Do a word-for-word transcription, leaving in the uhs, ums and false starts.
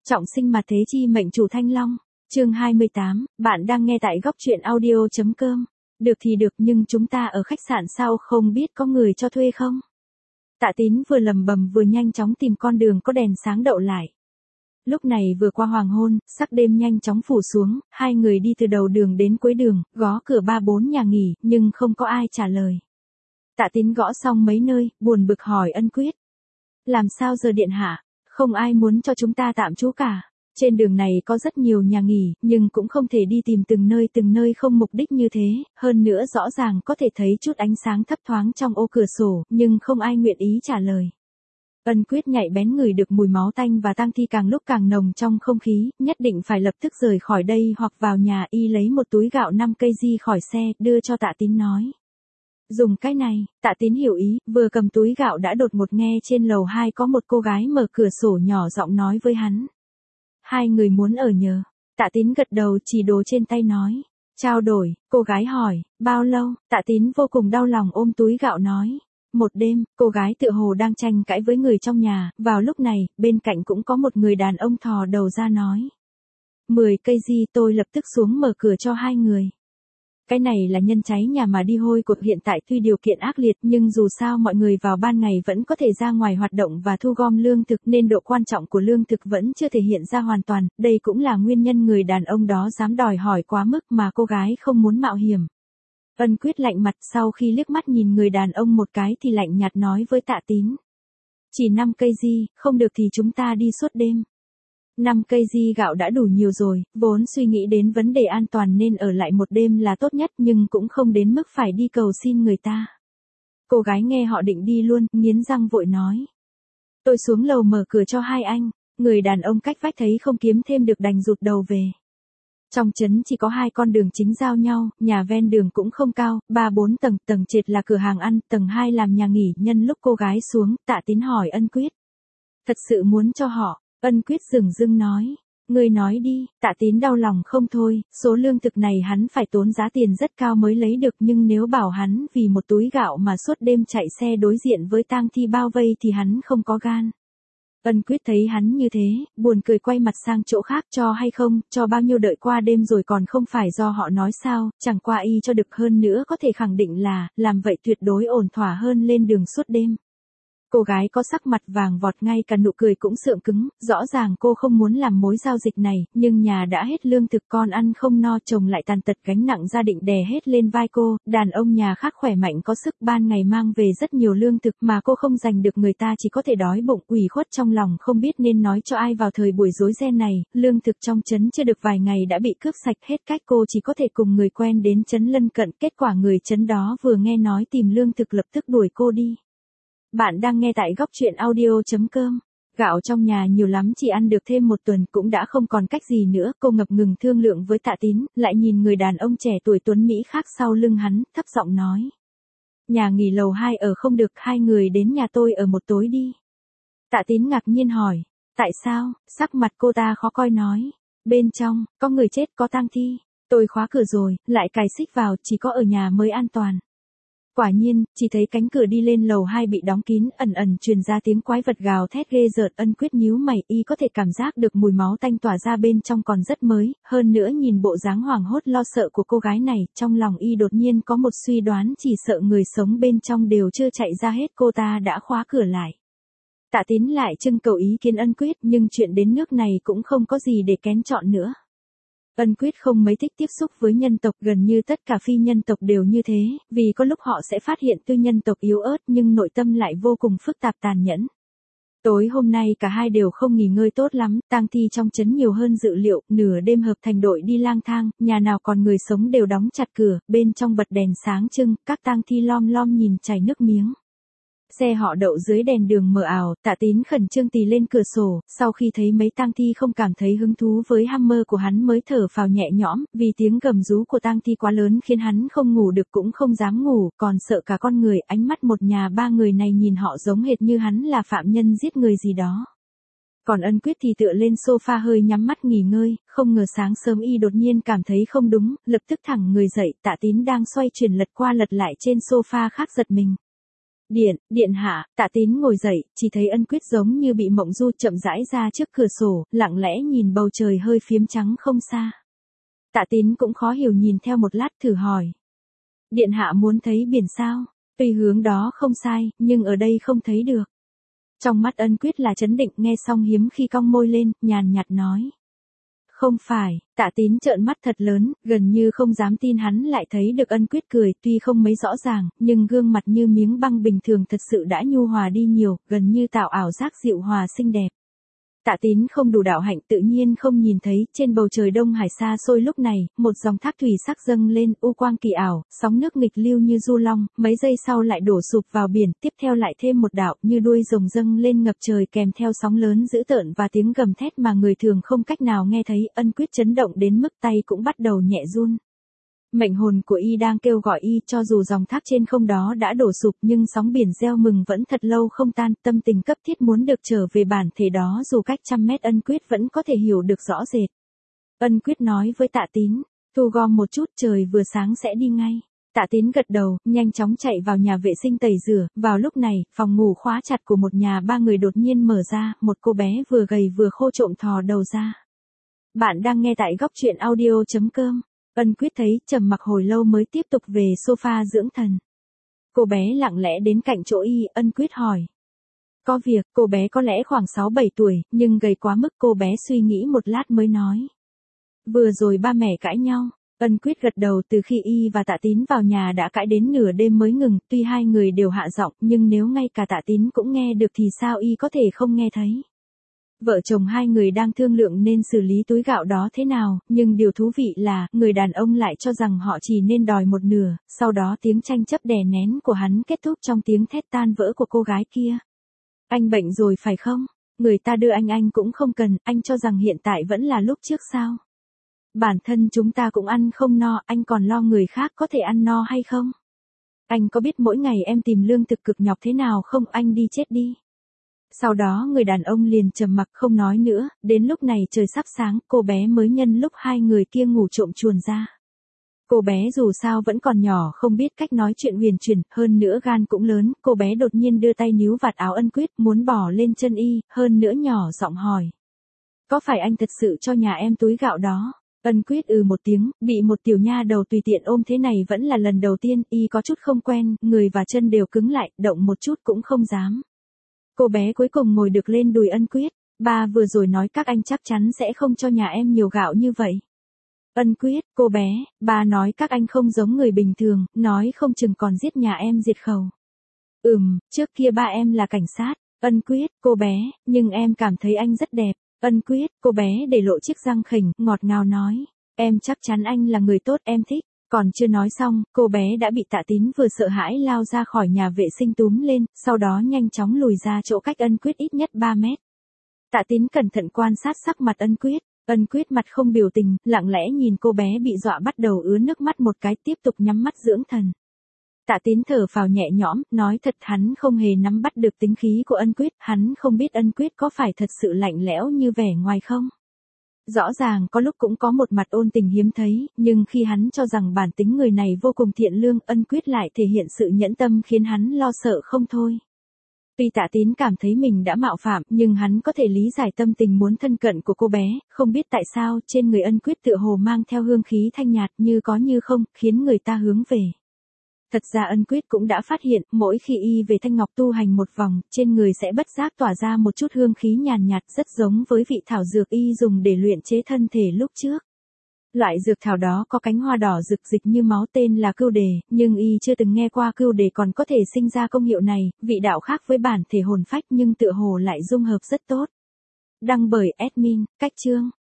Trọng sinh mà thế chi mệnh chủ Thanh Long. Chương hai mươi tám, bạn đang nghe tại góc truyện audio chấm com. Được thì được nhưng chúng ta ở khách sạn sao không biết có người cho thuê không? Tạ Tín vừa lầm bầm vừa nhanh chóng tìm con đường có đèn sáng đậu lại. Lúc này vừa qua hoàng hôn, sắc đêm nhanh chóng phủ xuống, hai người đi từ đầu đường đến cuối đường, gõ cửa ba bốn nhà nghỉ, nhưng không có ai trả lời. Tạ Tín gõ xong mấy nơi, buồn bực hỏi Ân Quyết. Làm sao giờ điện hạ? Không ai muốn cho chúng ta tạm trú cả. Trên đường này có rất nhiều nhà nghỉ, nhưng cũng không thể đi tìm từng nơi từng nơi không mục đích như thế, hơn nữa rõ ràng có thể thấy chút ánh sáng thấp thoáng trong ô cửa sổ, nhưng không ai nguyện ý trả lời. Ân Quyết nhạy bén ngửi được mùi máu tanh và tang thi càng lúc càng nồng trong không khí, nhất định phải lập tức rời khỏi đây hoặc vào nhà y lấy một túi gạo năm cây di khỏi xe, đưa cho Tạ Tín nói. Dùng cái này, Tạ Tín hiểu ý, vừa cầm túi gạo đã đột ngột nghe trên lầu hai có một cô gái mở cửa sổ nhỏ giọng nói với hắn. Hai người muốn ở nhờ. Tạ Tín gật đầu chỉ đồ trên tay nói. Trao đổi, cô gái hỏi, bao lâu? Tạ Tín vô cùng đau lòng ôm túi gạo nói. Một đêm, cô gái tựa hồ đang tranh cãi với người trong nhà, vào lúc này, bên cạnh cũng có một người đàn ông thò đầu ra nói. Mười cây di tôi lập tức xuống mở cửa cho hai người. Cái này là nhân cháy nhà mà đi hôi cuộc hiện tại tuy điều kiện ác liệt nhưng dù sao mọi người vào ban ngày vẫn có thể ra ngoài hoạt động và thu gom lương thực nên độ quan trọng của lương thực vẫn chưa thể hiện ra hoàn toàn, đây cũng là nguyên nhân người đàn ông đó dám đòi hỏi quá mức mà cô gái không muốn mạo hiểm. Ân Quyết lạnh mặt sau khi liếc mắt nhìn người đàn ông một cái thì lạnh nhạt nói với Tạ Tín. Chỉ năm cây di, không được thì chúng ta đi suốt đêm. Năm cây di gạo đã đủ nhiều rồi, vốn suy nghĩ đến vấn đề an toàn nên ở lại một đêm là tốt nhất nhưng cũng không đến mức phải đi cầu xin người ta. Cô gái nghe họ định đi luôn, nghiến răng vội nói. Tôi xuống lầu mở cửa cho hai anh, người đàn ông cách vách thấy không kiếm thêm được đành rụt đầu về. Trong trấn chỉ có hai con đường chính giao nhau, nhà ven đường cũng không cao, ba bốn tầng, tầng trệt là cửa hàng ăn, tầng hai làm nhà nghỉ. Nhân lúc cô gái xuống, Tạ Tín hỏi Ân Quyết. Thật sự muốn cho họ. Ân Quyết dửng dưng nói, ngươi nói đi. Tạ Tín đau lòng không thôi, số lương thực này hắn phải tốn giá tiền rất cao mới lấy được nhưng nếu bảo hắn vì một túi gạo mà suốt đêm chạy xe đối diện với tang thi bao vây thì hắn không có gan. Ân Quyết thấy hắn như thế, buồn cười quay mặt sang chỗ khác cho hay không, cho bao nhiêu đợi qua đêm rồi còn không phải do họ nói sao, chẳng qua y cho được hơn nữa có thể khẳng định là, làm vậy tuyệt đối ổn thỏa hơn lên đường suốt đêm. Cô gái có sắc mặt vàng vọt ngay cả nụ cười cũng sượng cứng, rõ ràng cô không muốn làm mối giao dịch này, nhưng nhà đã hết lương thực con ăn không no chồng lại tàn tật gánh nặng gia định đè hết lên vai cô, đàn ông nhà khác khỏe mạnh có sức ban ngày mang về rất nhiều lương thực mà cô không giành được người ta chỉ có thể đói bụng ủy khuất trong lòng không biết nên nói cho ai vào thời buổi rối ren này, lương thực trong trấn chưa được vài ngày đã bị cướp sạch hết cách cô chỉ có thể cùng người quen đến trấn lân cận, kết quả người trấn đó vừa nghe nói tìm lương thực lập tức đuổi cô đi. Bạn đang nghe tại góc truyện audio chấm com. Gạo trong nhà nhiều lắm chỉ ăn được thêm một tuần cũng đã không còn cách gì nữa. Cô ngập ngừng thương lượng với Tạ Tín, lại nhìn người đàn ông trẻ tuổi tuấn Mỹ khác sau lưng hắn, thấp giọng nói. Nhà nghỉ lầu hai ở không được, hai người đến nhà tôi ở một tối đi. Tạ Tín ngạc nhiên hỏi. Tại sao? Sắc mặt cô ta khó coi nói. Bên trong, có người chết có tang thi. Tôi khóa cửa rồi, lại cài xích vào, chỉ có ở nhà mới an toàn. Quả nhiên, chỉ thấy cánh cửa đi lên lầu hai bị đóng kín, ẩn ẩn truyền ra tiếng quái vật gào thét ghê rợn. Ân Quyết nhíu mày, y có thể cảm giác được mùi máu tanh tỏa ra bên trong còn rất mới, hơn nữa nhìn bộ dáng hoảng hốt lo sợ của cô gái này, trong lòng y đột nhiên có một suy đoán chỉ sợ người sống bên trong đều chưa chạy ra hết cô ta đã khóa cửa lại. Tạ Tín lại trưng cầu ý kiến Ân Quyết nhưng chuyện đến nước này cũng không có gì để kén chọn nữa. Ân Quyết không mấy thích tiếp xúc với nhân tộc, gần như tất cả phi nhân tộc đều như thế, vì có lúc họ sẽ phát hiện tư nhân tộc yếu ớt nhưng nội tâm lại vô cùng phức tạp tàn nhẫn. Tối hôm nay cả hai đều không nghỉ ngơi tốt lắm, tang thi trong trấn nhiều hơn dự liệu, nửa đêm hợp thành đội đi lang thang, nhà nào còn người sống đều đóng chặt cửa, bên trong bật đèn sáng trưng, các tang thi lom lom nhìn chảy nước miếng. Xe họ đậu dưới đèn đường mờ ảo, Tạ Tín khẩn trương tì lên cửa sổ, sau khi thấy mấy tang thi không cảm thấy hứng thú với Hammer của hắn mới thở phào nhẹ nhõm, vì tiếng gầm rú của tang thi quá lớn khiến hắn không ngủ được cũng không dám ngủ, còn sợ cả con người, ánh mắt một nhà ba người này nhìn họ giống hệt như hắn là phạm nhân giết người gì đó. Còn Ân Quyết thì tựa lên sofa hơi nhắm mắt nghỉ ngơi, không ngờ sáng sớm y đột nhiên cảm thấy không đúng, lập tức thẳng người dậy. Tạ Tín đang xoay chuyển lật qua lật lại trên sofa khác giật mình. Điện, điện hạ, Tạ Tín ngồi dậy, chỉ thấy Ân Quyết giống như bị mộng du chậm rãi ra trước cửa sổ, lặng lẽ nhìn bầu trời hơi phiếm trắng không xa. Tạ Tín cũng khó hiểu nhìn theo một lát thử hỏi. Điện hạ muốn thấy biển sao? Tuy hướng đó không sai, nhưng ở đây không thấy được. Trong mắt Ân Quyết là chấn định, nghe xong hiếm khi cong môi lên, nhàn nhạt nói. Không phải, Tạ Tín trợn mắt thật lớn, gần như không dám tin hắn lại thấy được Ân Quyết cười, tuy không mấy rõ ràng, nhưng gương mặt như miếng băng bình thường thật sự đã nhu hòa đi nhiều, gần như tạo ảo giác dịu hòa xinh đẹp. Tạ Tín không đủ đạo hạnh tự nhiên không nhìn thấy, trên bầu trời Đông Hải xa xôi lúc này, một dòng thác thủy sắc dâng lên, u quang kỳ ảo, sóng nước nghịch lưu như du long, mấy giây sau lại đổ sụp vào biển, tiếp theo lại thêm một đạo như đuôi rồng dâng lên ngập trời kèm theo sóng lớn dữ tợn và tiếng gầm thét mà người thường không cách nào nghe thấy. Ân Quyết chấn động đến mức tay cũng bắt đầu nhẹ run. Mệnh hồn của y đang kêu gọi y, cho dù dòng thác trên không đó đã đổ sụp nhưng sóng biển reo mừng vẫn thật lâu không tan, tâm tình cấp thiết muốn được trở về bản thể đó dù cách trăm mét. Ân Quyết vẫn có thể hiểu được rõ rệt. Ân Quyết nói với Tạ Tín, thu gom một chút, trời vừa sáng sẽ đi ngay. Tạ Tín gật đầu, nhanh chóng chạy vào nhà vệ sinh tẩy rửa. Vào lúc này, phòng ngủ khóa chặt của một nhà ba người đột nhiên mở ra, một cô bé vừa gầy vừa khô trộm thò đầu ra. Bạn đang nghe tại góc truyện audio chấm com. Ân Quyết thấy, trầm mặc hồi lâu mới tiếp tục về sofa dưỡng thần. Cô bé lặng lẽ đến cạnh chỗ y, Ân Quyết hỏi. Có việc, cô bé có lẽ khoảng sáu bảy tuổi, nhưng gầy quá mức. Cô bé suy nghĩ một lát mới nói. Vừa rồi ba mẹ cãi nhau. Ân Quyết gật đầu, từ khi y và Tạ Tín vào nhà đã cãi đến nửa đêm mới ngừng, tuy hai người đều hạ giọng, nhưng nếu ngay cả Tạ Tín cũng nghe được thì sao y có thể không nghe thấy. Vợ chồng hai người đang thương lượng nên xử lý túi gạo đó thế nào, nhưng điều thú vị là, người đàn ông lại cho rằng họ chỉ nên đòi một nửa, sau đó tiếng tranh chấp đè nén của hắn kết thúc trong tiếng thét tan vỡ của cô gái kia. Anh bệnh rồi phải không? Người ta đưa anh anh cũng không cần, anh cho rằng hiện tại vẫn là lúc trước sao? Bản thân chúng ta cũng ăn không no, anh còn lo người khác có thể ăn no hay không? Anh có biết mỗi ngày em tìm lương thực cực nhọc thế nào không? Anh đi chết đi. Sau đó người đàn ông liền trầm mặc không nói nữa, đến lúc này trời sắp sáng, cô bé mới nhân lúc hai người kia ngủ trộm chuồn ra. Cô bé dù sao vẫn còn nhỏ không biết cách nói chuyện huyền chuyển, hơn nữa gan cũng lớn, cô bé đột nhiên đưa tay níu vạt áo Ân Quyết muốn bỏ lên chân y, hơn nữa nhỏ giọng hỏi. Có phải anh thật sự cho nhà em túi gạo đó? Ân Quyết ừ một tiếng, bị một tiểu nha đầu tùy tiện ôm thế này vẫn là lần đầu tiên, y có chút không quen, người và chân đều cứng lại, động một chút cũng không dám. Cô bé cuối cùng ngồi được lên đùi Ân Quyết, ba vừa rồi nói các anh chắc chắn sẽ không cho nhà em nhiều gạo như vậy. Ân Quyết, cô bé, ba nói các anh không giống người bình thường, nói không chừng còn giết nhà em diệt khẩu. Ừm, trước kia ba em là cảnh sát. Ân Quyết, cô bé, nhưng em cảm thấy anh rất đẹp. Ân Quyết, cô bé để lộ chiếc răng khỉnh, ngọt ngào nói. Em chắc chắn anh là người tốt, em thích. Còn chưa nói xong, cô bé đã bị Tạ Tín vừa sợ hãi lao ra khỏi nhà vệ sinh túm lên, sau đó nhanh chóng lùi ra chỗ cách Ân Quyết ít nhất ba mét. Tạ Tín cẩn thận quan sát sắc mặt Ân Quyết. Ân Quyết mặt không biểu tình, lặng lẽ nhìn cô bé bị dọa bắt đầu ứa nước mắt một cái, tiếp tục nhắm mắt dưỡng thần. Tạ Tín thở phào nhẹ nhõm, nói thật hắn không hề nắm bắt được tính khí của Ân Quyết, hắn không biết Ân Quyết có phải thật sự lạnh lẽo như vẻ ngoài không. Rõ ràng có lúc cũng có một mặt ôn tình hiếm thấy, nhưng khi hắn cho rằng bản tính người này vô cùng thiện lương, Ân Quyết lại thể hiện sự nhẫn tâm khiến hắn lo sợ không thôi. Tuy Tạ Tín cảm thấy mình đã mạo phạm, nhưng hắn có thể lý giải tâm tình muốn thân cận của cô bé, không biết tại sao trên người Ân Quyết tựa hồ mang theo hương khí thanh nhạt như có như không, khiến người ta hướng về. Thật ra Ân Quyết cũng đã phát hiện, mỗi khi y về Thanh Ngọc tu hành một vòng, trên người sẽ bất giác tỏa ra một chút hương khí nhàn nhạt rất giống với vị thảo dược y dùng để luyện chế thân thể lúc trước. Loại dược thảo đó có cánh hoa đỏ rực dịch như máu, tên là cưu đề, nhưng y chưa từng nghe qua cưu đề còn có thể sinh ra công hiệu này, vị đạo khác với bản thể hồn phách nhưng tựa hồ lại dung hợp rất tốt. Đăng bởi admin, cách chương.